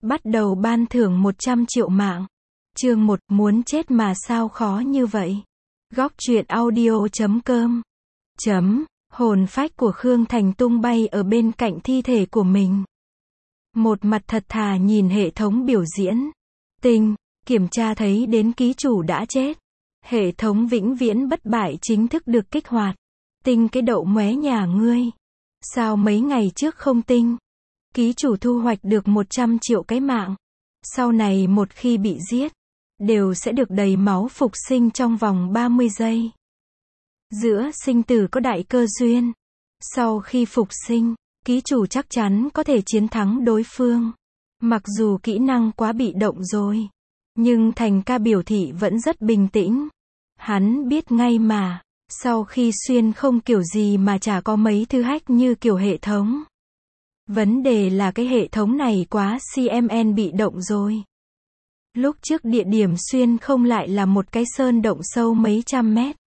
Bắt đầu ban thưởng 100 triệu mạng. Chương 1, muốn chết mà sao khó như vậy. Góc truyện audio.com. Hồn phách của Khương Thành tung bay ở bên cạnh thi thể của mình. Một mặt thật thà nhìn hệ thống biểu diễn. Tinh, kiểm tra thấy đến ký chủ đã chết. Hệ thống vĩnh viễn bất bại chính thức được kích hoạt. Tinh, cái đậu móe nhà ngươi. Sao mấy ngày trước không tinh? Ký chủ thu hoạch được 100 triệu cái mạng. Sau này một khi bị giết, đều sẽ được đầy máu phục sinh trong vòng 30 giây. Giữa sinh tử có đại cơ duyên. Sau khi phục sinh, ký chủ chắc chắn có thể chiến thắng đối phương. Mặc dù kỹ năng quá bị động rồi, nhưng Thành ca biểu thị vẫn rất bình tĩnh. Hắn biết ngay mà, sau khi xuyên không kiểu gì mà chả có mấy thứ hack như kiểu hệ thống. Vấn đề là cái hệ thống này quá CMN bị động rồi. Lúc trước địa điểm xuyên không lại là một cái sơn động sâu mấy trăm mét.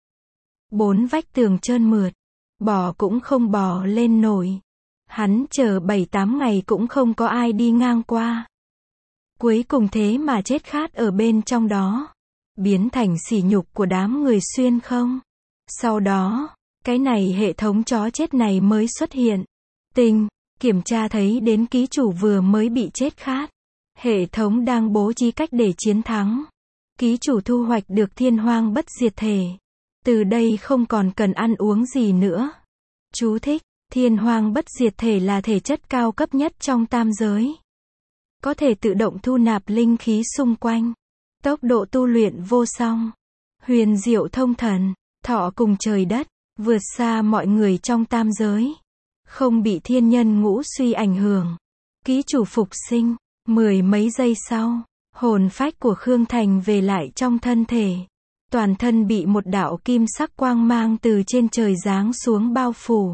4 vách tường trơn mượt, bò cũng không bò lên nổi. Hắn chờ 7-8 ngày cũng không có ai đi ngang qua. Cuối cùng thế mà chết khát ở bên trong đó. Biến thành sỉ nhục của đám người xuyên không. Sau đó, cái này hệ thống chó chết này mới xuất hiện. Tinh, kiểm tra thấy đến ký chủ vừa mới bị chết khát. Hệ thống đang bố trí cách để chiến thắng. Ký chủ thu hoạch được thiên hoang bất diệt thể. Từ đây không còn cần ăn uống gì nữa. Chú thích, thiên hoang bất diệt thể là thể chất cao cấp nhất trong tam giới. Có thể tự động thu nạp linh khí xung quanh. Tốc độ tu luyện vô song. Huyền diệu thông thần, thọ cùng trời đất, vượt xa mọi người trong tam giới. Không bị thiên nhân ngũ suy ảnh hưởng. Ký chủ phục sinh, 10 mấy giây sau, hồn phách của Khương Thành về lại trong thân thể. Toàn thân bị một đạo kim sắc quang mang từ trên trời giáng xuống bao phủ.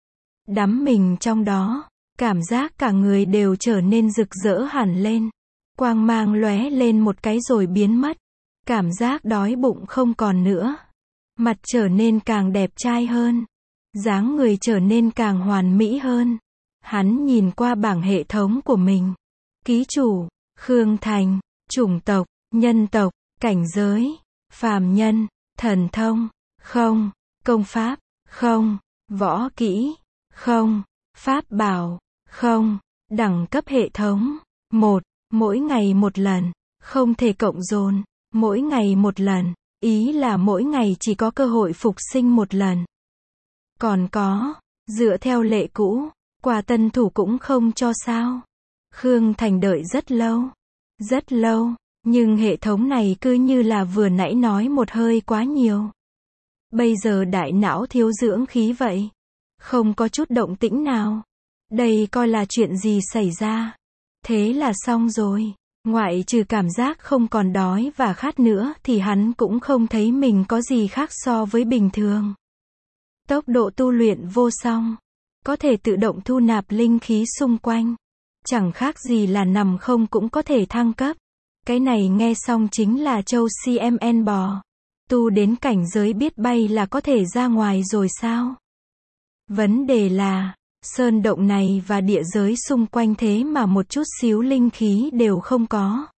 Đắm mình trong đó, cảm giác cả người đều trở nên rực rỡ hẳn lên. Quang mang lóe lên một cái rồi biến mất. Cảm giác đói bụng không còn nữa. Mặt trở nên càng đẹp trai hơn. Dáng người trở nên càng hoàn mỹ hơn. Hắn nhìn qua bảng hệ thống của mình. Ký chủ, Khương Thành, chủng tộc, nhân tộc, cảnh giới, phàm nhân, thần thông, không, công pháp, không, võ kỹ, không, pháp bảo, không, đẳng cấp hệ thống, 1, mỗi ngày một lần, không thể cộng dồn, mỗi ngày một lần, ý là mỗi ngày chỉ có cơ hội phục sinh một lần. Còn có, dựa theo lệ cũ, quà tân thủ cũng không cho sao. Khương Thành đợi rất lâu, nhưng hệ thống này cứ như là vừa nãy nói một hơi quá nhiều. Bây giờ đại não thiếu dưỡng khí vậy. Không có chút động tĩnh nào. Đây coi là chuyện gì xảy ra. Thế là xong rồi. Ngoại trừ cảm giác không còn đói và khát nữa thì hắn cũng không thấy mình có gì khác so với bình thường. Tốc độ tu luyện vô song. Có thể tự động thu nạp linh khí xung quanh. Chẳng khác gì là nằm không cũng có thể thăng cấp. Cái này nghe xong chính là châu CMN bò. Tu đến cảnh giới biết bay là có thể ra ngoài rồi sao? Vấn đề là, sơn động này và địa giới xung quanh thế mà một chút xíu linh khí đều không có.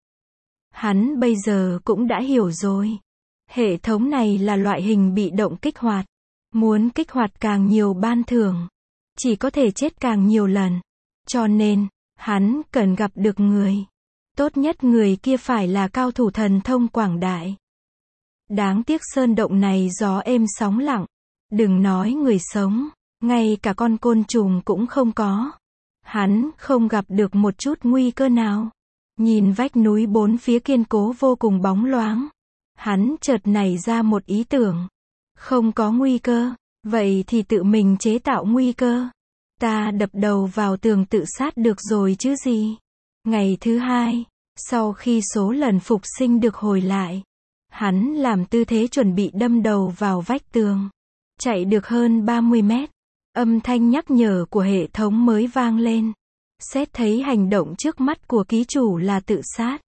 Hắn bây giờ cũng đã hiểu rồi. Hệ thống này là loại hình bị động kích hoạt. Muốn kích hoạt càng nhiều ban thưởng, chỉ có thể chết càng nhiều lần. Cho nên, hắn cần gặp được người. Tốt nhất người kia phải là cao thủ thần thông quảng đại. Đáng tiếc sơn động này gió êm sóng lặng. Đừng nói người sống, ngay cả con côn trùng cũng không có. Hắn không gặp được một chút nguy cơ nào. Nhìn vách núi bốn phía kiên cố vô cùng bóng loáng. Hắn chợt nảy ra một ý tưởng. Không có nguy cơ, vậy thì tự mình chế tạo nguy cơ. Ta đập đầu vào tường tự sát được rồi chứ gì. Ngày thứ 2, sau khi số lần phục sinh được hồi lại, hắn làm tư thế chuẩn bị đâm đầu vào vách tường. Chạy được hơn 30 mét, âm thanh nhắc nhở của hệ thống mới vang lên. Xét thấy hành động trước mắt của ký chủ là tự sát.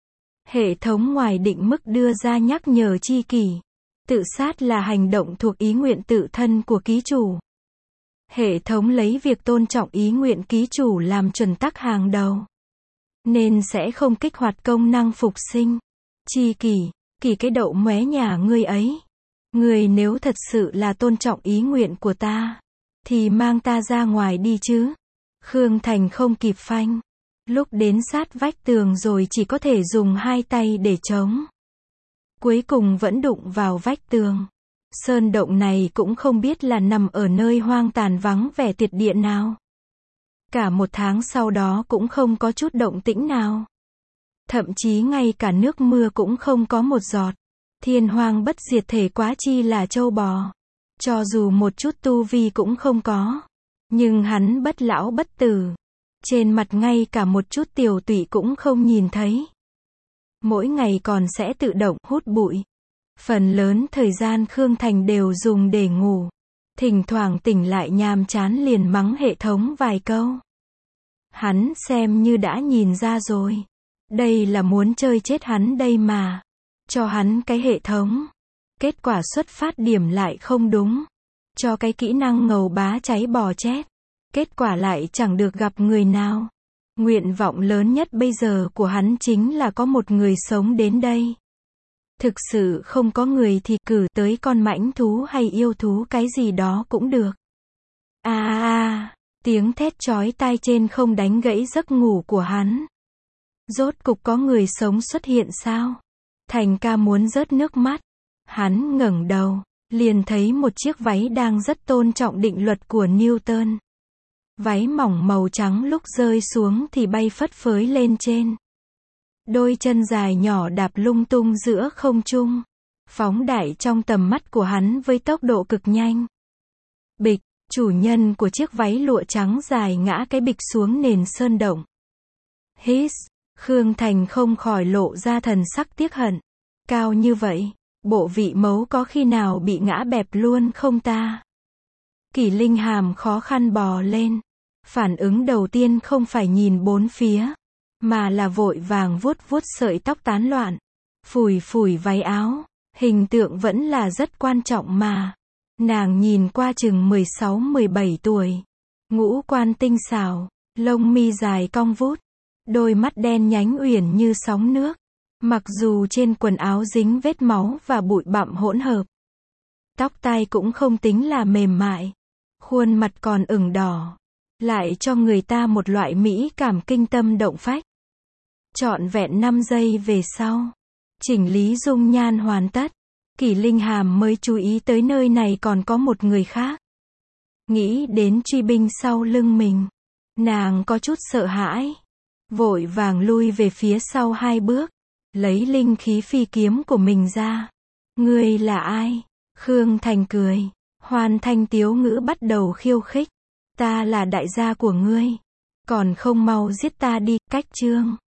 Hệ thống ngoài định mức đưa ra nhắc nhở chi kỷ. Tự sát là hành động thuộc ý nguyện tự thân của ký chủ. Hệ thống lấy việc tôn trọng ý nguyện ký chủ làm chuẩn tắc hàng đầu. nên sẽ không kích hoạt công năng phục sinh. Chi Kỷ, Kỷ cái đậu móe nhà ngươi ấy. Ngươi nếu thật sự là tôn trọng ý nguyện của ta, thì mang ta ra ngoài đi chứ. Khương Thành không kịp phanh. Lúc đến sát vách tường rồi chỉ có thể dùng hai tay để chống. Cuối cùng vẫn đụng vào vách tường. Sơn động này cũng không biết là nằm ở nơi hoang tàn vắng vẻ tuyệt địa nào. Cả một tháng sau đó cũng không có chút động tĩnh nào. Thậm chí ngay cả nước mưa cũng không có một giọt. Thiên hoang bất diệt thể quá chi là trâu bò. Cho dù một chút tu vi cũng không có. Nhưng hắn bất lão bất tử. Trên mặt ngay cả một chút tiểu tụy cũng không nhìn thấy. Mỗi ngày còn sẽ tự động hút bụi. Phần lớn thời gian Khương Thành đều dùng để ngủ. Thỉnh thoảng tỉnh lại nhàm chán liền mắng hệ thống vài câu. Hắn xem như đã nhìn ra rồi. Đây là muốn chơi chết hắn đây mà. Cho hắn cái hệ thống. Kết quả xuất phát điểm lại không đúng. Cho cái kỹ năng ngầu bá cháy bò chết. Kết quả lại chẳng được gặp người nào. Nguyện vọng lớn nhất bây giờ của hắn chính là có một người sống đến đây. Thực sự không có người thì cử tới con mãnh thú hay yêu thú cái gì đó cũng được. Tiếng thét chói tai trên không đánh gãy giấc ngủ của hắn. Rốt cục có người sống xuất hiện sao? Thành ca muốn rớt nước mắt. Hắn ngẩng đầu, liền thấy một chiếc váy đang rất tôn trọng định luật của Newton. Váy mỏng màu trắng lúc rơi xuống thì bay phất phới lên trên. Đôi chân dài nhỏ đạp lung tung giữa không trung. Phóng đại trong tầm mắt của hắn với tốc độ cực nhanh. Bịch, chủ nhân của chiếc váy lụa trắng dài ngã cái bịch xuống nền sơn động. Hít, Khương Thành không khỏi lộ ra thần sắc tiếc hận. Cao như vậy, bộ vị mấu có khi nào bị ngã bẹp luôn không ta? Kỷ Linh Hàm khó khăn bò lên. Phản ứng đầu tiên không phải nhìn bốn phía, mà là vội vàng vuốt vuốt sợi tóc tán loạn. Phủi phủi váy áo. Hình tượng vẫn là rất quan trọng mà. Nàng nhìn qua chừng 16-17 tuổi. Ngũ quan tinh xảo, lông mi dài cong vút, đôi mắt đen nhánh uyển như sóng nước. Mặc dù trên quần áo dính vết máu và bụi bặm hỗn hợp. Tóc tai cũng không tính là mềm mại. Khuôn mặt còn ửng đỏ. Lại cho người ta một loại mỹ cảm kinh tâm động phách. Trọn vẹn 5 giây về sau. Chỉnh lý dung nhan hoàn tất. Kỷ Linh Hàm mới chú ý tới nơi này còn có một người khác. Nghĩ đến truy binh sau lưng mình. Nàng có chút sợ hãi. Vội vàng lui về phía sau 2 bước. Lấy linh khí phi kiếm của mình ra. Ngươi là ai? Khương Thành cười. Hoàn Thanh tiếu ngữ bắt đầu khiêu khích. Ta là đại gia của ngươi. Còn không mau giết ta đi, cách chương.